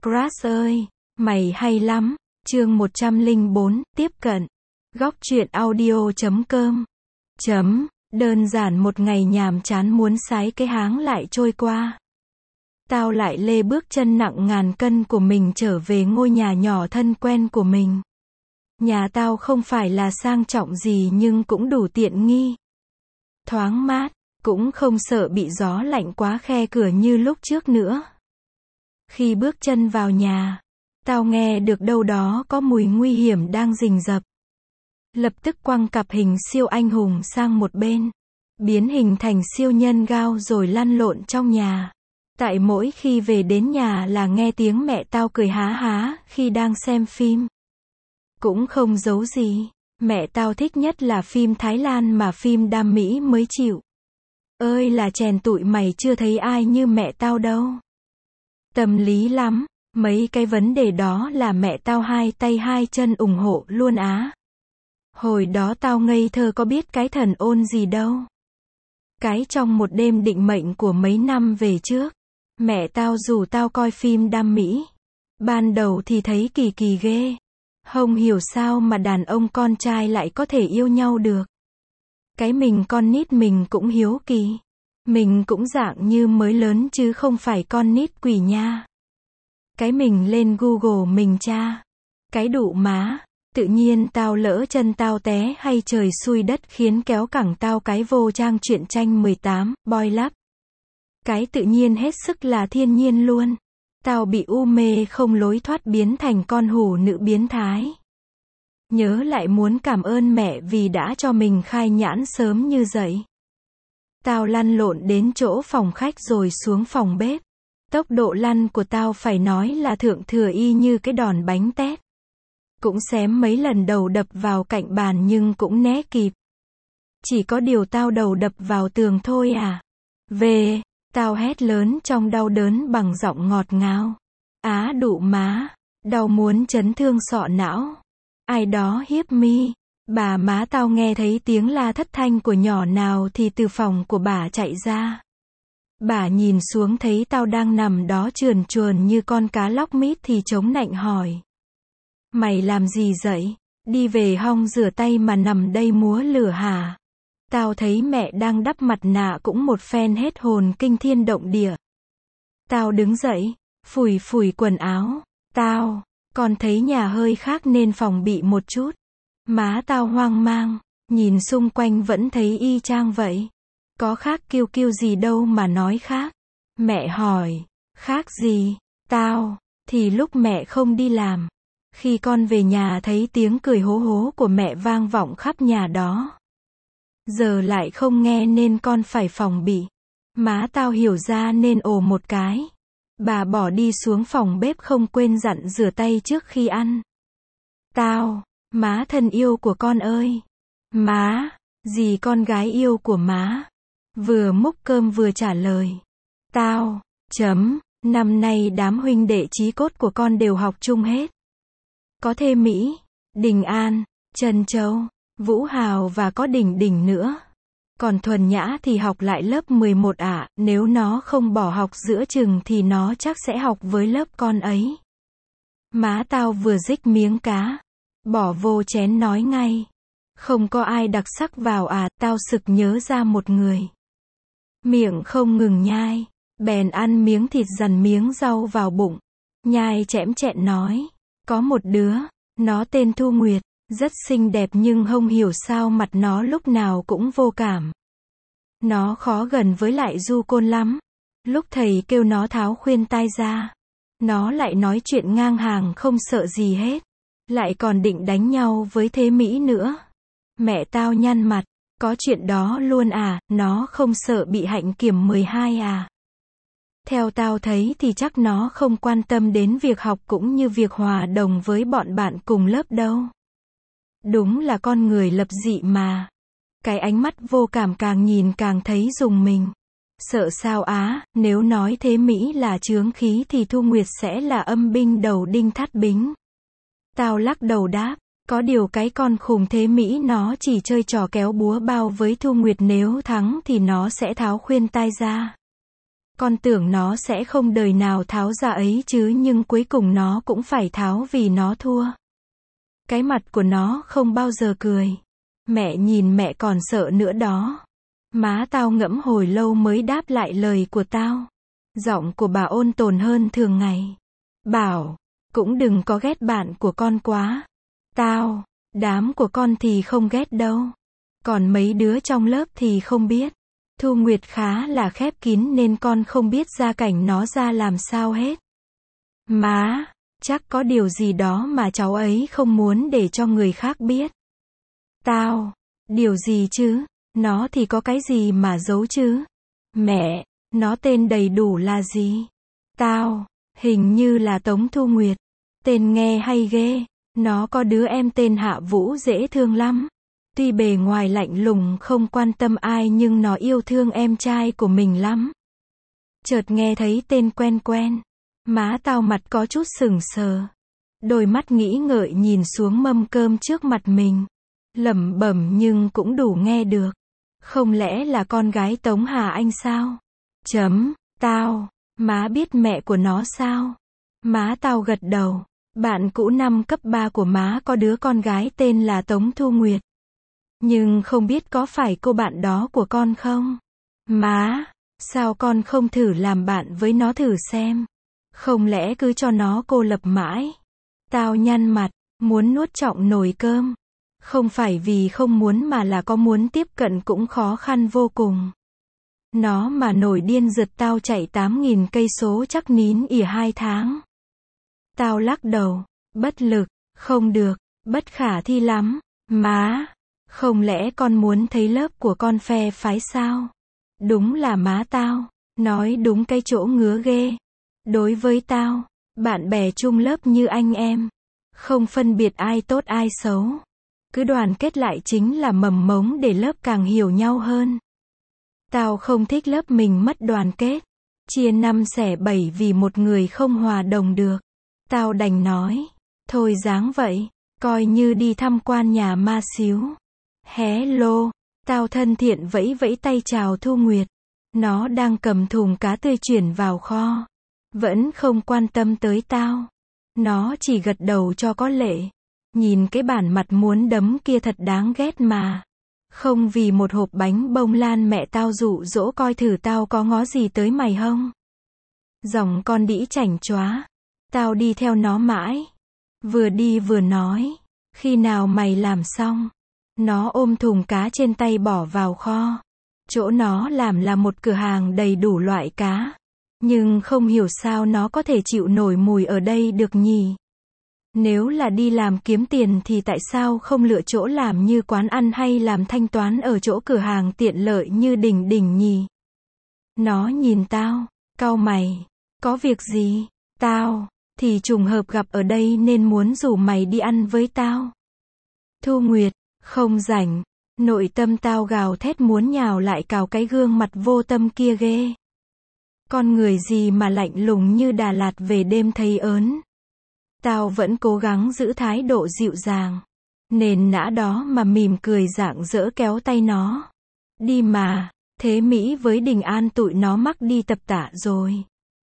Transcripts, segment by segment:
Crush ơi, mày hay lắm. Chương 104, tiếp cận. Góc truyện audio.com. Đơn giản một ngày nhàm chán muốn sái cái háng lại trôi qua. Tao lại lê bước chân nặng ngàn cân của mình trở về ngôi nhà nhỏ thân quen của mình. Nhà tao không phải là sang trọng gì nhưng cũng đủ tiện nghi. Thoáng mát, cũng không sợ bị gió lạnh quá khe cửa như lúc trước nữa. Khi bước chân vào nhà, tao nghe được đâu đó có mùi nguy hiểm đang rình rập. Lập tức quăng cặp hình siêu anh hùng sang một bên, biến hình thành siêu nhân gao rồi lăn lộn trong nhà. Tại mỗi khi về đến nhà là nghe tiếng mẹ tao cười há há khi đang xem phim. Cũng không giấu gì, mẹ tao thích nhất là phim Thái Lan mà phim đam mỹ mới chịu. Ơi là chèn tụi mày chưa thấy ai như mẹ tao đâu. Tâm lý lắm, mấy cái vấn đề đó là mẹ tao hai tay hai chân ủng hộ luôn á. Hồi đó tao ngây thơ có biết cái thần ôn gì đâu. Cái trong một đêm định mệnh của mấy năm về trước, mẹ tao rủ tao coi phim đam mỹ. Ban đầu thì thấy kỳ kỳ ghê. Không hiểu sao mà đàn ông con trai lại có thể yêu nhau được. Cái mình con nít mình cũng hiếu kỳ. Mình cũng dạng như mới lớn chứ không phải con nít quỷ nha. Cái mình lên Google mình tra. Cái đụ má. Tự nhiên tao lỡ chân tao té hay trời xui đất khiến kéo cẳng tao cái vô trang truyện tranh 18, boy lắp. Cái tự nhiên hết sức là thiên nhiên luôn. Tao bị u mê không lối thoát biến thành con hủ nữ biến thái. Nhớ lại muốn cảm ơn mẹ vì đã cho mình khai nhãn sớm như vậy. Tao lăn lộn đến chỗ phòng khách rồi xuống phòng bếp. Tốc độ lăn của tao phải nói là thượng thừa y như cái đòn bánh tét. Cũng xém mấy lần đầu đập vào cạnh bàn nhưng cũng né kịp. Chỉ có điều tao đầu đập vào tường thôi à. Về, tao hét lớn trong đau đớn bằng giọng ngọt ngào. Á đụ má, đau muốn chấn thương sọ não. Ai đó hiếp mi. Bà má tao nghe thấy tiếng la thất thanh của nhỏ nào thì từ phòng của bà chạy ra. Bà nhìn xuống thấy tao đang nằm đó trườn truồn như con cá lóc mít thì chống nạnh hỏi. Mày làm gì vậy? Đi về hong rửa tay mà nằm đây múa lửa hả? Tao thấy mẹ đang đắp mặt nạ cũng một phen hết hồn kinh thiên động địa. Tao đứng dậy, phủi phủi quần áo. Con thấy nhà hơi khác nên phòng bị một chút. Má tao hoang mang, nhìn xung quanh vẫn thấy y chang vậy. Có khác kiêu kiêu gì đâu mà nói khác. Mẹ hỏi, khác gì? Thì lúc mẹ không đi làm. Khi con về nhà thấy tiếng cười hố hố của mẹ vang vọng khắp nhà đó. Giờ lại không nghe nên con phải phòng bị. Má tao hiểu ra nên ồ một cái. Bà bỏ đi xuống phòng bếp không quên dặn rửa tay trước khi ăn. Má thân yêu của con ơi. Má, gì con gái yêu của má. Vừa múc cơm vừa trả lời. Năm nay đám huynh đệ chí cốt của con đều học chung hết. Có Thê Mỹ, Đình An, Trân Châu, Vũ Hào và có Đỉnh Đỉnh nữa. Còn Thuần Nhã thì học lại lớp 11 ạ, nếu nó không bỏ học giữa chừng thì nó chắc sẽ học với lớp con ấy. Má tao vừa rích miếng cá, bỏ vô chén nói ngay. Không có ai đặc sắc vào à, tao sực nhớ ra một người. Miệng không ngừng nhai, bèn ăn miếng thịt dằn miếng rau vào bụng. Nhai chẽm chẹn nói. Có một đứa, nó tên Thu Nguyệt, rất xinh đẹp nhưng không hiểu sao mặt nó lúc nào cũng vô cảm. Nó khó gần với lại du côn lắm. Lúc thầy kêu nó tháo khuyên tai ra, nó lại nói chuyện ngang hàng không sợ gì hết. Lại còn định đánh nhau với Thế Mỹ nữa. Mẹ tao nhăn mặt, có chuyện đó luôn à, nó không sợ bị hạnh kiểm 12 à. Theo tao thấy thì chắc nó không quan tâm đến việc học cũng như việc hòa đồng với bọn bạn cùng lớp đâu. Đúng là con người lập dị mà. Cái ánh mắt vô cảm càng nhìn càng thấy rùng mình. Sợ sao á, nếu nói Thế Mỹ là chướng khí thì Thu Nguyệt sẽ là âm binh đầu đinh thắt bính. Tao lắc đầu đáp, có điều cái con khùng Thế Mỹ nó chỉ chơi trò kéo búa bao với Thu Nguyệt, nếu thắng thì nó sẽ tháo khuyên tai ra. Con tưởng nó sẽ không đời nào tháo ra ấy chứ nhưng cuối cùng nó cũng phải tháo vì nó thua. Cái mặt của nó không bao giờ cười. Mẹ nhìn mẹ còn sợ nữa đó. Má tao ngẫm hồi lâu mới đáp lại lời của tao. Giọng của bà ôn tồn hơn thường ngày. Bảo, cũng đừng có ghét bạn của con quá. Tao, đám của con thì không ghét đâu. Còn mấy đứa trong lớp thì không biết. Thu Nguyệt khá là khép kín nên con không biết gia cảnh nó ra làm sao hết. Má, chắc có điều gì đó mà cháu ấy không muốn để cho người khác biết. Tao, điều gì chứ? Nó thì có cái gì mà giấu chứ? Mẹ, nó tên đầy đủ là gì? Tao, hình như là Tống Thu Nguyệt. Tên nghe hay ghê. Nó có đứa em tên Hạ Vũ dễ thương lắm. Tuy bề ngoài lạnh lùng không quan tâm ai nhưng nó yêu thương em trai của mình lắm. Chợt nghe thấy tên quen quen. Má tao mặt có chút sững sờ. Đôi mắt nghĩ ngợi nhìn xuống mâm cơm trước mặt mình. Lẩm bẩm nhưng cũng đủ nghe được. Không lẽ là con gái Tống Hà Anh sao? Tao, má biết mẹ của nó sao? Má tao gật đầu. Bạn cũ năm cấp 3 của má có đứa con gái tên là Tống Thu Nguyệt. Nhưng không biết có phải cô bạn đó của con không? Má, sao con không thử làm bạn với nó thử xem? Không lẽ cứ cho nó cô lập mãi? Tao nhăn mặt, muốn nuốt trọn nồi cơm. Không phải vì không muốn mà là có muốn tiếp cận cũng khó khăn vô cùng. Nó mà nổi điên giật tao chạy 8.000 cây số chắc nín ỉa 2 tháng. Tao lắc đầu, bất lực, không được, bất khả thi lắm. Má, không lẽ con muốn thấy lớp của con phe phái sao? Đúng là má tao, nói đúng cái chỗ ngứa ghê. Đối với tao, bạn bè chung lớp như anh em. Không phân biệt ai tốt ai xấu. Cứ đoàn kết lại chính là mầm mống để lớp càng hiểu nhau hơn. Tao không thích lớp mình mất đoàn kết. Chia 5 xẻ 7 vì một người không hòa đồng được. Tao đành nói. Thôi dáng vậy. Coi như đi tham quan nhà ma xíu. Hello. Tao thân thiện vẫy vẫy tay chào Thu Nguyệt. Nó đang cầm thùng cá tươi chuyển vào kho. Vẫn không quan tâm tới tao. Nó chỉ gật đầu cho có lệ. Nhìn cái bản mặt muốn đấm kia thật đáng ghét mà. Không vì một hộp bánh bông lan mẹ tao dụ dỗ coi thử tao có ngó gì tới mày không. Dòng con đĩ chảnh chóa. Tao đi theo nó mãi. Vừa đi vừa nói. Khi nào mày làm xong? Nó ôm thùng cá trên tay bỏ vào kho. Chỗ nó làm là một cửa hàng đầy đủ loại cá. Nhưng không hiểu sao nó có thể chịu nổi mùi ở đây được nhỉ? Nếu là đi làm kiếm tiền thì tại sao không lựa chỗ làm như quán ăn hay làm thanh toán ở chỗ cửa hàng tiện lợi như Đình Đình nhỉ? Nó nhìn tao, cau mày. Có việc gì? Tao, thì trùng hợp gặp ở đây nên muốn rủ mày đi ăn với tao. Thu Nguyệt, không rảnh. Nội tâm tao gào thét muốn nhào lại cào cái gương mặt vô tâm kia ghê. Con người gì mà lạnh lùng như Đà Lạt về đêm thấy ớn. Tao vẫn cố gắng giữ thái độ dịu dàng. Nền nã đó mà mỉm cười rạng rỡ kéo tay nó. Đi mà, Thế Mỹ với Đình An tụi nó mắc đi tập tạ rồi.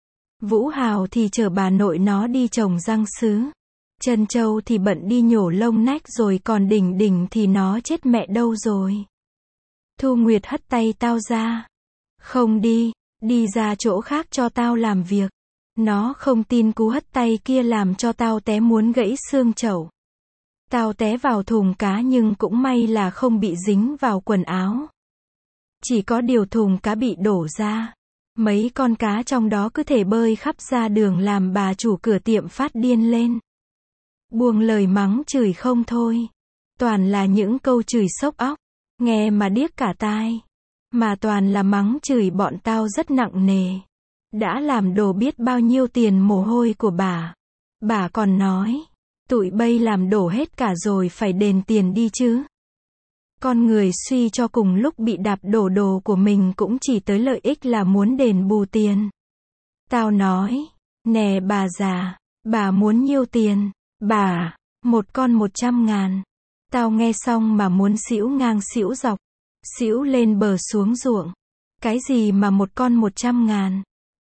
Vũ Hào thì chở bà nội nó đi trồng răng sứ. Trân Châu thì bận đi nhổ lông nách rồi còn Đình Đình thì nó chết mẹ đâu rồi. Thu Nguyệt hất tay tao ra. Không đi, đi ra chỗ khác cho tao làm việc. Nó không tin cú hất tay kia làm cho tao té muốn gãy xương chậu. Tao té vào thùng cá nhưng cũng may là không bị dính vào quần áo. Chỉ có điều thùng cá bị đổ ra. Mấy con cá trong đó cứ thể bơi khắp ra đường làm bà chủ cửa tiệm phát điên lên. Buông lời mắng chửi không thôi. Toàn là những câu chửi sốc óc. Nghe mà điếc cả tai. Mà toàn là mắng chửi bọn tao rất nặng nề. Đã làm đổ biết bao nhiêu tiền mồ hôi của bà. Bà còn nói. Tụi bay làm đổ hết cả rồi phải đền tiền đi chứ. Con người suy cho cùng lúc bị đạp đổ đồ của mình cũng chỉ tới lợi ích là muốn đền bù tiền. Tao nói. Nè bà già. Bà muốn nhiêu tiền? Bà. Một con 100.000. Tao nghe xong mà muốn xỉu ngang xỉu dọc. Xỉu lên bờ xuống ruộng. Cái gì mà một con 100.000?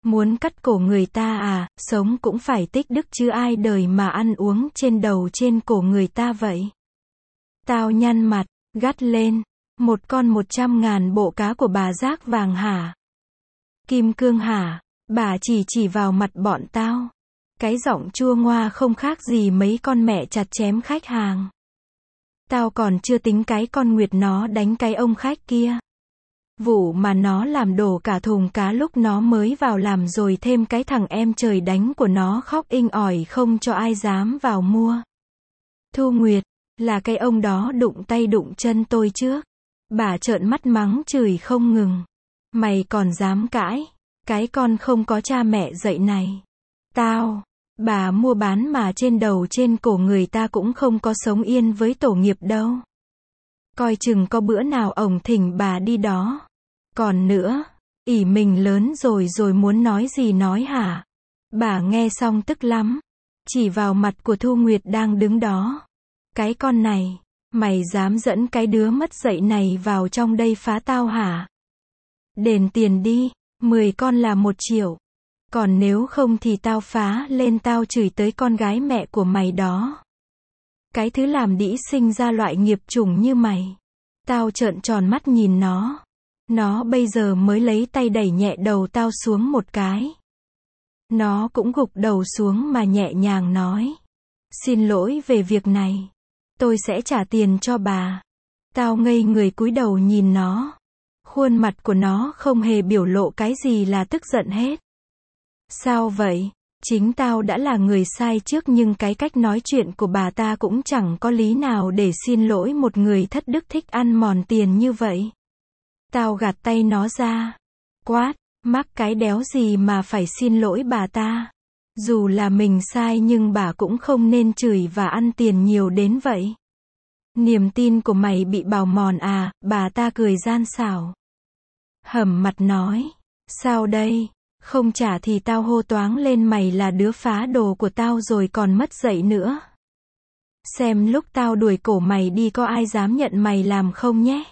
Muốn cắt cổ người ta à, sống cũng phải tích đức chứ ai đời mà ăn uống trên đầu trên cổ người ta vậy. Tao nhăn mặt, gắt lên. Một con 100.000 bộ cá của bà rác vàng hả? Kim cương hả? Bà chỉ vào mặt bọn tao. Cái giọng chua ngoa không khác gì mấy con mẹ chặt chém khách hàng. Tao còn chưa tính cái con Nguyệt nó đánh cái ông khách kia. Vụ mà nó làm đổ cả thùng cá lúc nó mới vào làm, rồi thêm cái thằng em trời đánh của nó khóc inh ỏi không cho ai dám vào mua. Thu Nguyệt, là cái ông đó đụng tay đụng chân tôi trước. Bà trợn mắt mắng chửi không ngừng. Mày còn dám cãi? Cái con không có cha mẹ dạy này. Bà mua bán mà trên đầu trên cổ người ta cũng không có sống yên với tổ nghiệp đâu. Coi chừng có bữa nào ổng thỉnh bà đi đó. Còn nữa, ỷ mình lớn rồi muốn nói gì nói hả? Bà nghe xong tức lắm. Chỉ vào mặt của Thu Nguyệt đang đứng đó. Cái con này, mày dám dẫn cái đứa mất dạy này vào trong đây phá tao hả? Đền tiền đi, 10 con là 1 triệu. Còn nếu không thì tao phá lên, tao chửi tới con gái mẹ của mày đó. Cái thứ làm đĩ sinh ra loại nghiệp chủng như mày. Tao trợn tròn mắt nhìn nó. Nó bây giờ mới lấy tay đẩy nhẹ đầu tao xuống một cái. Nó cũng gục đầu xuống mà nhẹ nhàng nói. Xin lỗi về việc này. Tôi sẽ trả tiền cho bà. Tao ngây người cúi đầu nhìn nó. Khuôn mặt của nó không hề biểu lộ cái gì là tức giận hết. Sao vậy? Chính tao đã là người sai trước, nhưng cái cách nói chuyện của bà ta cũng chẳng có lý nào để xin lỗi một người thất đức thích ăn mòn tiền như vậy. Tao gạt tay nó ra. Quát, mắc cái đéo gì mà phải xin lỗi bà ta. Dù là mình sai nhưng bà cũng không nên chửi và ăn tiền nhiều đến vậy. Niềm tin của mày bị bào mòn à? Bà ta cười gian xảo. Hẩm mặt nói. Sao đây? Không trả thì tao hô toáng lên mày là đứa phá đồ của tao rồi còn mất dạy nữa. Xem lúc tao đuổi cổ mày đi có ai dám nhận mày làm không nhé.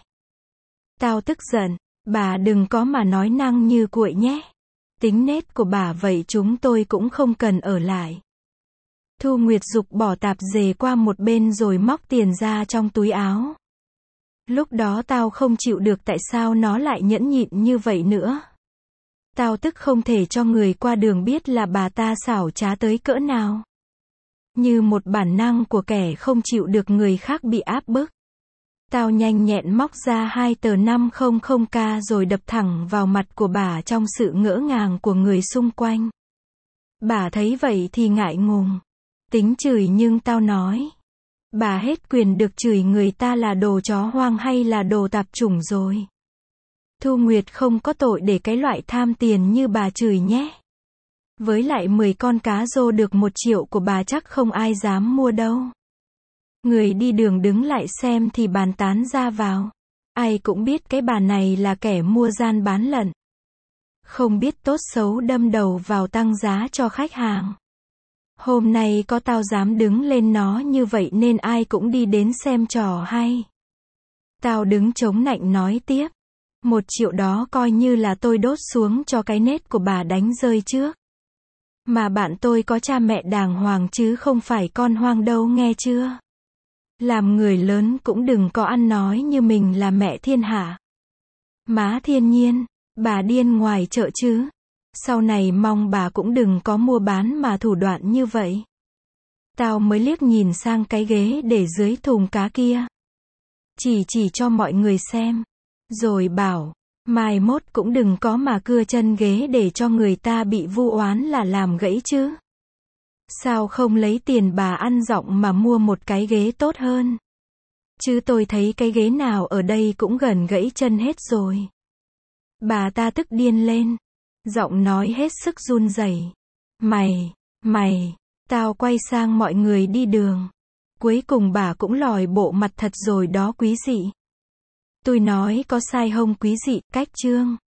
Tao tức giận. Bà đừng có mà nói năng như cuội nhé. Tính nết của bà vậy chúng tôi cũng không cần ở lại. Thu Nguyệt giục bỏ tạp dề qua một bên rồi móc tiền ra trong túi áo. Lúc đó tao không chịu được tại sao nó lại nhẫn nhịn như vậy nữa. Tao tức không thể cho người qua đường biết là bà ta xảo trá tới cỡ nào. Như một bản năng của kẻ không chịu được người khác bị áp bức. Tao nhanh nhẹn móc ra 2 tờ 500k rồi đập thẳng vào mặt của bà trong sự ngỡ ngàng của người xung quanh. Bà thấy vậy thì ngại ngùng. Tính chửi nhưng tao nói. Bà hết quyền được chửi người ta là đồ chó hoang hay là đồ tạp chủng rồi. Thu Nguyệt không có tội để cái loại tham tiền như bà chửi nhé. Với lại 10 con cá rô được 1 triệu của bà chắc không ai dám mua đâu. Người đi đường đứng lại xem thì bàn tán ra vào. Ai cũng biết cái bà này là kẻ mua gian bán lận. Không biết tốt xấu đâm đầu vào tăng giá cho khách hàng. Hôm nay có tao dám đứng lên nó như vậy nên ai cũng đi đến xem trò hay. Tao đứng chống nạnh nói tiếp. 1 triệu đó coi như là tôi đốt xuống cho cái nết của bà đánh rơi trước. Mà bạn tôi có cha mẹ đàng hoàng chứ không phải con hoang đâu nghe chưa? Làm người lớn cũng đừng có ăn nói như mình là mẹ thiên hạ. Má Thiên Nhiên, bà điên ngoài chợ chứ. Sau này mong bà cũng đừng có mua bán mà thủ đoạn như vậy. Tao mới liếc nhìn sang cái ghế để dưới thùng cá kia. Chỉ cho mọi người xem. Rồi bảo, mai mốt cũng đừng có mà cưa chân ghế để cho người ta bị vu oán là làm gãy chứ. Sao không lấy tiền bà ăn giọng mà mua một cái ghế tốt hơn? Chứ tôi thấy cái ghế nào ở đây cũng gần gãy chân hết rồi. Bà ta tức điên lên. Giọng nói hết sức run rẩy. Mày, tao quay sang mọi người đi đường. Cuối cùng bà cũng lòi bộ mặt thật rồi đó quý dị. Tôi nói có sai không quý dị, cách chương.